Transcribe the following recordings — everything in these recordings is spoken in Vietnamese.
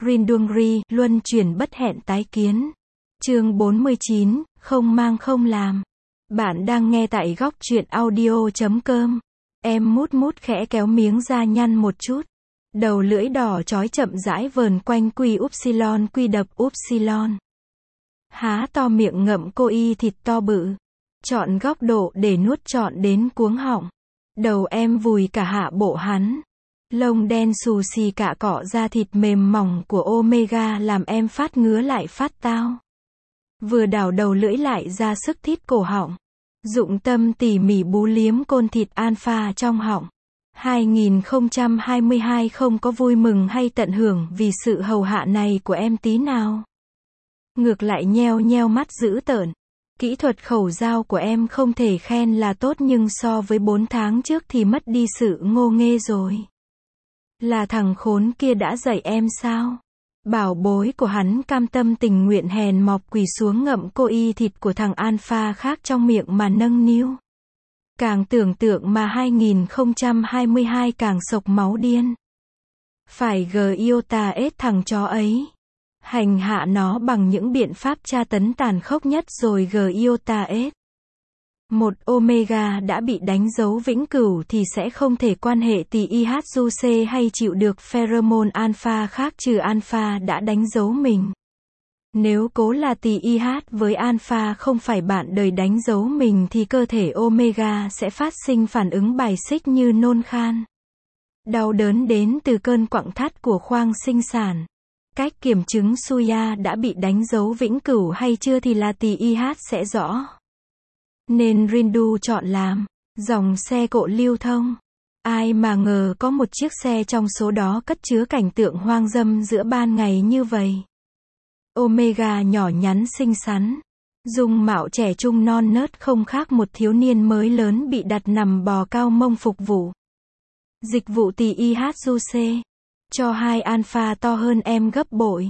Rindungri, luân chuyển bất hẹn tái kiến. Chương 49, không mang không làm. Bạn đang nghe tại góc truyện audio.com. Em mút mút khẽ kéo miếng da nhăn một chút. Đầu lưỡi đỏ chói chậm rãi vờn quanh quy upsilon quy đập upsilon. Há to miệng ngậm cô y thịt to bự. Chọn góc độ để nuốt trọn đến cuống họng. Đầu em vùi cả hạ bộ hắn. Lông đen xù xì cạ cọ da thịt mềm mỏng của Omega làm em phát ngứa lại phát tao. Vừa đảo đầu lưỡi lại ra sức thít cổ họng. Dụng tâm tỉ mỉ bú liếm côn thịt alpha trong họng. 2022 không có vui mừng hay tận hưởng vì sự hầu hạ này của em tí nào. Ngược lại nheo nheo mắt dữ tợn. Kỹ thuật khẩu giao của em không thể khen là tốt nhưng so với 4 tháng trước thì mất đi sự ngô nghê rồi. Là thằng khốn kia đã dạy em sao? Bảo bối của hắn cam tâm tình nguyện hèn mọc quỳ xuống ngậm cô y thịt của thằng alpha khác trong miệng mà nâng niu. Càng tưởng tượng mà 2022 càng sộc máu điên. Phải iota ết thằng chó ấy. Hành hạ nó bằng những biện pháp tra tấn tàn khốc nhất rồi iota ết. Một Omega đã bị đánh dấu vĩnh cửu thì sẽ không thể quan hệ tỳ IHUC hay chịu được pheromone alpha khác trừ alpha đã đánh dấu mình. Nếu cố là tỳ IH với alpha không phải bạn đời đánh dấu mình thì cơ thể Omega sẽ phát sinh phản ứng bài xích như nôn khan. Đau đớn đến từ cơn quặn thắt của khoang sinh sản. Cách kiểm chứng Suya đã bị đánh dấu vĩnh cửu hay chưa thì là tỳ IH sẽ rõ. Nên Rindu chọn làm dòng xe cộ lưu thông. Ai mà ngờ có một chiếc xe trong số đó cất chứa cảnh tượng hoang dâm giữa ban ngày như vậy. Omega nhỏ nhắn xinh xắn, dung mạo trẻ trung non nớt không khác một thiếu niên mới lớn bị đặt nằm bò cao mông phục vụ. Dịch vụ tỳ IHUC cho hai alpha to hơn em gấp bội.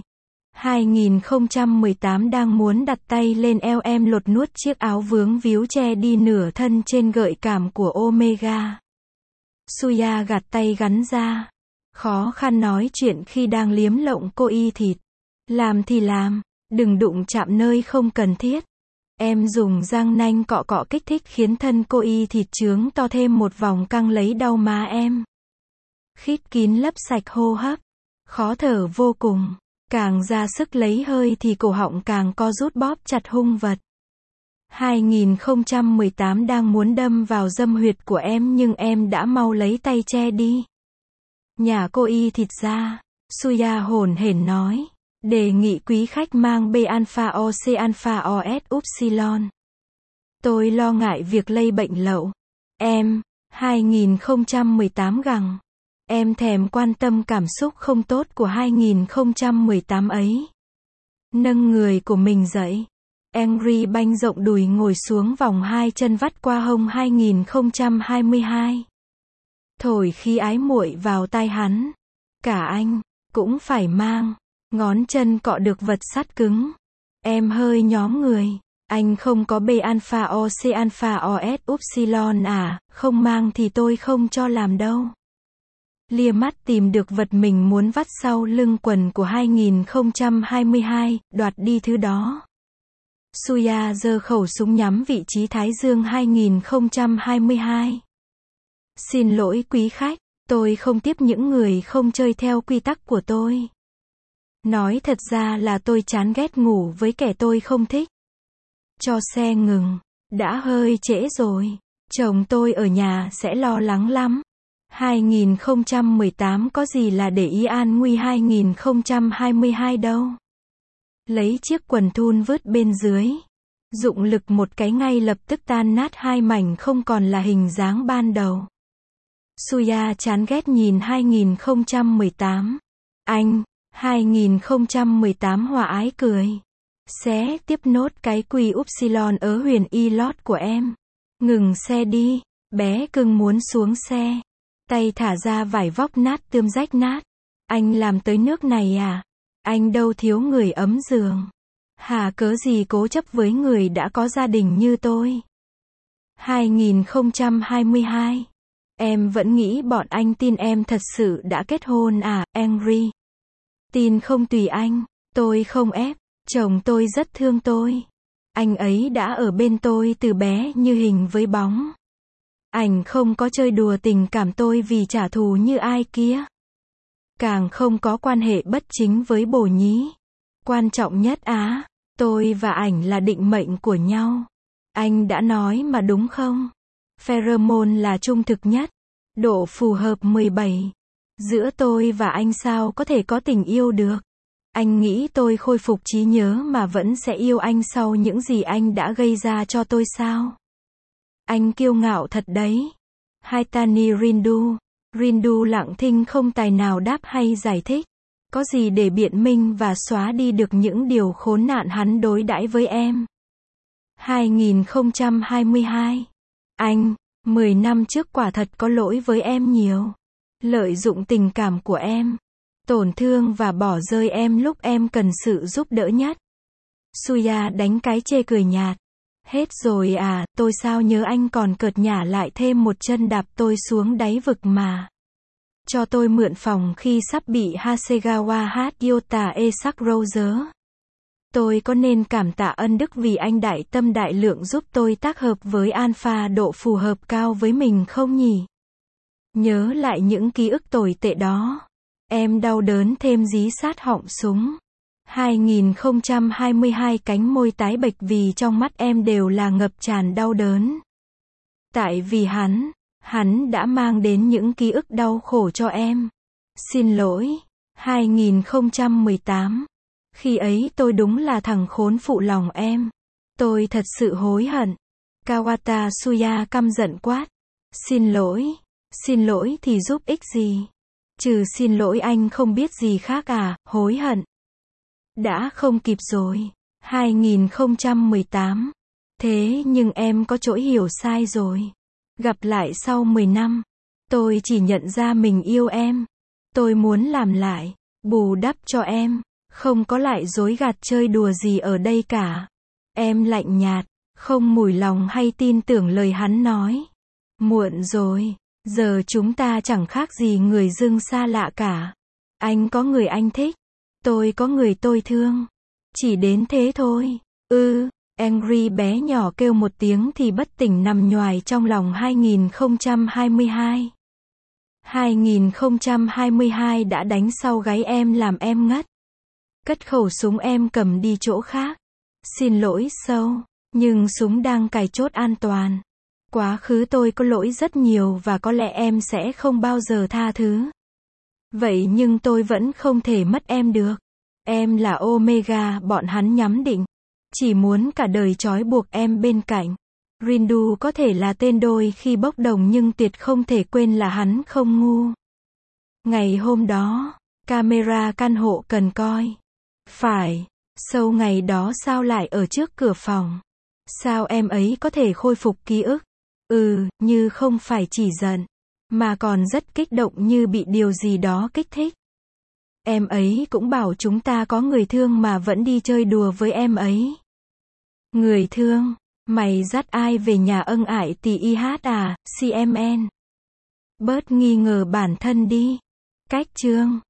2018 đang muốn đặt tay lên eo em lột nuốt chiếc áo vướng víu che đi nửa thân trên gợi cảm của Omega. Suya gạt tay gắn ra. Khó khăn nói chuyện khi đang liếm lộng cô y thịt. Làm thì làm, đừng đụng chạm nơi không cần thiết. Em dùng răng nanh cọ cọ kích thích khiến thân cô y thịt trướng to thêm một vòng căng lấy đau má em. Khít kín lấp sạch hô hấp. Khó thở vô cùng. Càng ra sức lấy hơi thì cổ họng càng co rút bóp chặt hung vật. 2018 đang muốn đâm vào dâm huyệt của em nhưng em đã mau lấy tay che đi. Nhà cô y thịt ra. Suya hổn hển nói. Đề nghị quý khách mang B alpha OC alpha OS upsilon. Tôi lo ngại việc lây bệnh lậu. Em, 2018 gằng. Em thèm quan tâm cảm xúc không tốt của 2018 ấy. Nâng người của mình dậy. Angry banh rộng đùi ngồi xuống vòng hai chân vắt qua hông 2022. Thổi khí ái muội vào tai hắn. Cả anh, cũng phải mang. Ngón chân cọ được vật sắt cứng. Em hơi nhóm người. Anh không có B alpha OC alpha OS upsilon à, không mang thì tôi không cho làm đâu. Lia mắt tìm được vật mình muốn vắt sau lưng quần của 2022, đoạt đi thứ đó. Suya giơ khẩu súng nhắm vị trí thái dương 2022. Xin lỗi quý khách, tôi không tiếp những người không chơi theo quy tắc của tôi. Nói thật ra là tôi chán ghét ngủ với kẻ tôi không thích. Cho xe ngừng, đã hơi trễ rồi. Chồng tôi ở nhà sẽ lo lắng lắm. 2018 có gì là để ý an nguy 2022 đâu. Lấy chiếc quần thun vứt bên dưới. Dụng lực một cái ngay lập tức tan nát hai mảnh không còn là hình dáng ban đầu. Suya chán ghét nhìn 2018. Anh, 2018 hòa ái cười. Xé tiếp nốt cái quy upsilon ớ huyền y lót của em. Ngừng xe đi, bé cưng muốn xuống xe. Tay thả ra vải vóc nát tươm rách nát. Anh làm tới nước này à? Anh đâu thiếu người ấm giường. Hà cớ gì cố chấp với người đã có gia đình như tôi. 2022. Em vẫn nghĩ bọn anh tin em thật sự đã kết hôn à, Angry. Tin không tùy anh, tôi không ép, chồng tôi rất thương tôi. Anh ấy đã ở bên tôi từ bé như hình với bóng. Anh không có chơi đùa tình cảm tôi vì trả thù như ai kia. Càng không có quan hệ bất chính với bồ nhí. Quan trọng nhất tôi và ảnh là định mệnh của nhau. Anh đã nói mà đúng không? Pheromone là trung thực nhất. Độ phù hợp 17. Giữa tôi và anh sao có thể có tình yêu được? Anh nghĩ tôi khôi phục trí nhớ mà vẫn sẽ yêu anh sau những gì anh đã gây ra cho tôi sao? Anh kiêu ngạo thật đấy. Haitani Rindu. Rindu lặng thinh không tài nào đáp hay giải thích. Có gì để biện minh và xóa đi được những điều khốn nạn hắn đối đãi với em. 2022. Anh, 10 năm trước quả thật có lỗi với em nhiều. Lợi dụng tình cảm của em. Tổn thương và bỏ rơi em lúc em cần sự giúp đỡ nhất. Suya đánh cái chê cười nhạt. Hết rồi à, tôi sao nhớ anh còn cợt nhả lại thêm một chân đạp tôi xuống đáy vực mà. Cho tôi mượn phòng khi sắp bị Hasegawa Hatyota Esak Rose. Tôi có nên cảm tạ ân đức vì anh đại tâm đại lượng giúp tôi tác hợp với alpha độ phù hợp cao với mình không nhỉ? Nhớ lại những ký ức tồi tệ đó. Em đau đớn thêm dí sát họng súng. 2022 cánh môi tái bệch vì trong mắt em đều là ngập tràn đau đớn. Tại vì hắn đã mang đến những ký ức đau khổ cho em. Xin lỗi. 2018. Khi ấy tôi đúng là thằng khốn phụ lòng em. Tôi thật sự hối hận. Kawata Suya căm giận quát. Xin lỗi. Xin lỗi thì giúp ích gì? Trừ xin lỗi anh không biết gì khác à, hối hận. Đã không kịp rồi. 2018. Thế nhưng em có chỗ hiểu sai rồi. Gặp lại sau 10 năm. Tôi chỉ nhận ra mình yêu em. Tôi muốn làm lại, bù đắp cho em. Không có lại dối gạt chơi đùa gì ở đây cả. Em lạnh nhạt, không mùi lòng hay tin tưởng lời hắn nói. Muộn rồi, giờ chúng ta chẳng khác gì người dưng xa lạ cả. Anh có người anh thích, tôi có người tôi thương. Chỉ đến thế thôi. Angry bé nhỏ kêu một tiếng thì bất tỉnh nằm nhoài trong lòng 2022. 2022 đã đánh sau gáy em làm em ngất. Cất khẩu súng em cầm đi chỗ khác. Xin lỗi sâu, nhưng súng đang cài chốt an toàn. Quá khứ tôi có lỗi rất nhiều và có lẽ em sẽ không bao giờ tha thứ. Vậy nhưng tôi vẫn không thể mất em được. Em là Omega bọn hắn nhắm định. Chỉ muốn cả đời trói buộc em bên cạnh. Rindu có thể là tên đôi khi bốc đồng nhưng tuyệt không thể quên là hắn không ngu. Ngày hôm đó, camera căn hộ cần coi. Phải, sâu ngày đó sao lại ở trước cửa phòng? Sao em ấy có thể khôi phục ký ức? Như không phải chỉ giận, mà còn rất kích động như bị điều gì đó kích thích. Em ấy cũng bảo chúng ta có người thương mà vẫn đi chơi đùa với em ấy. Người thương? Mày dắt ai về nhà ân ải tì IH à, CMN? Bớt nghi ngờ bản thân đi. Cách chương